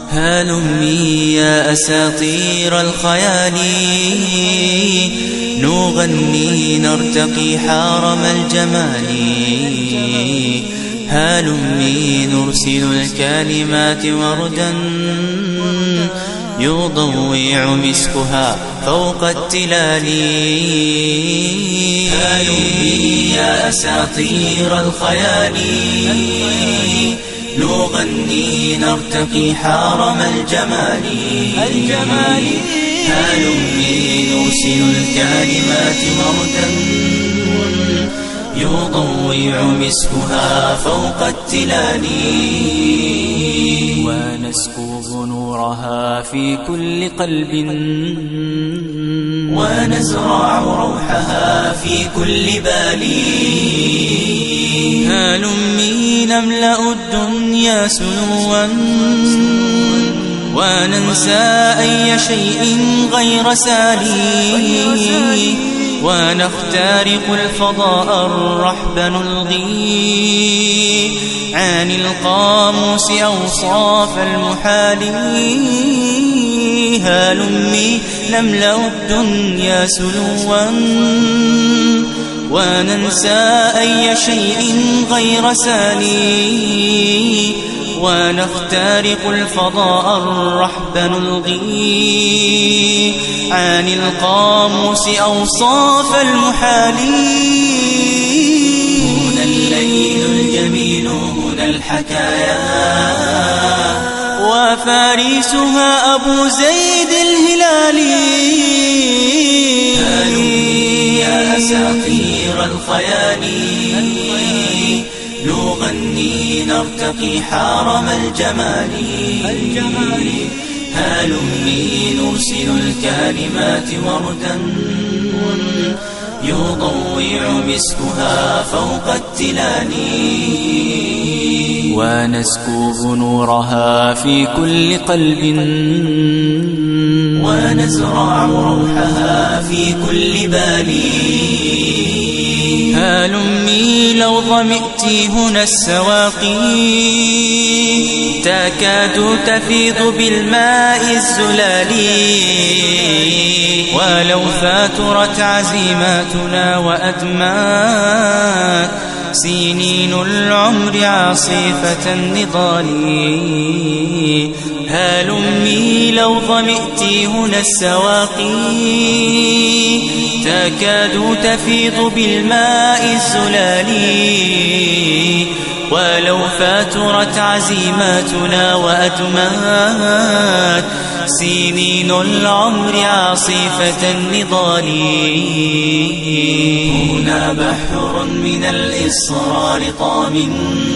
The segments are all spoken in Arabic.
هلمي يا أساطير الخيال نغني نرتقي حارم الجمال. هلمي نرسل الكلمات وردا يضوع مسكها فوق التلال. هلمي يا أساطير الخيال نغني نرتقي حارم الجمال. هلمي نرسل الكلمات وردا يضوع مسكها فوق التلال. ونسكب نورها في كل قلب ونزرع روحها في كل بال. هلمي نملأ الدنيا سنوا وننسى أي شيء غير سالي ونخترق الفضاء الرحب نلغي عن القاموس أوصاف المحال. هلمي نملأ الدنيا سلوا وننسى أي شيء غير سالي ونخترق الفضاء الرحب نلغي عن القاموس أوصاف المحال. هنا الليل الجميل هنا الحكايا وفارسها أبو زيد الهلالي. هلمي يا أساطير الخيال نغني نرتقي حارم الجمال. هلمي نرسل الكلمات وردا يضوع مسكها فوق التلال. ونسكب نورها في كل قلب ونزرع روحها في كل بال. هلمي لو ظمئت هنا السواقي تكاد تفيض بالماء الزلالي. ولو فاترت عزيماتنا وأدمات سنين العمر عاصفة النضال. هلمي لو ظمئت هنا السواقي تكاد تفيض بالماء الزلالي. ولو فاترت عزيماتنا وأدمات سنين العمر عاصفة النضال. هنا بحر من الإصرار طام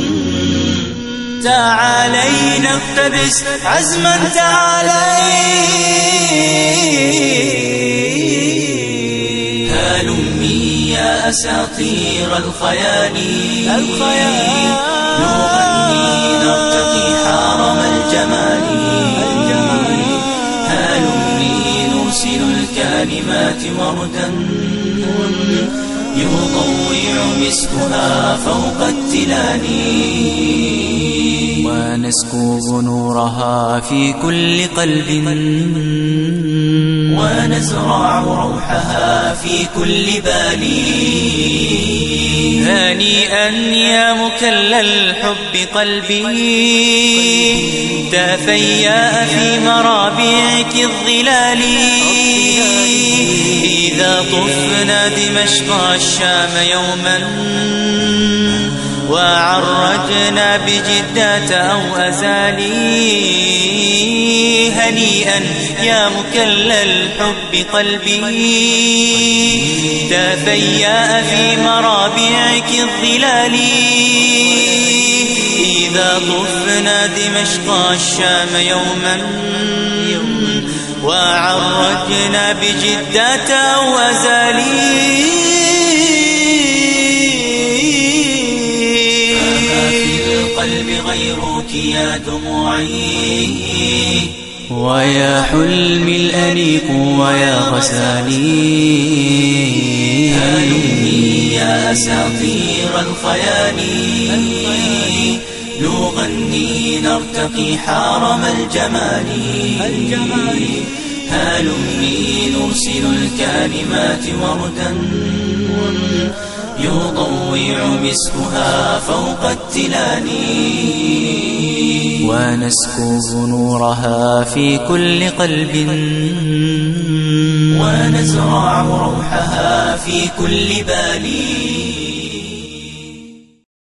تعالي نقتبس عزما تعالي. هلمي يا أساطير الخيال نغني نرتقي حارم الجمال. هلمي نرسل الكلمات وردا يضوع مسكها فوق التلال. ونسكب نورها في كل قلب ونزرع روحها في كل بال. هنيئا يا مكلل الحب قلبي تفيأ في مرابعك الظلال. إذا طفنا دمشق الشام يوما وعرجنا بجدة أو أزالي. هنيئا يا مكلل الحب قلبي تفيأ في مرابعك الظلال. إذا طفنا دمشق الشام يوما وعرجنا بجدة أو أزالي. القلب غيرك يا دموعي ويا حلمي الأنيق ويا غزالي. هلمي يا أساطير الخيال نغني نرتقي حارم الجمال هلمي نرسل الكلمات وردا يضوع مسكها فوق التلال ونسكب نورها في كل قلب ونزرع روحها في كل بال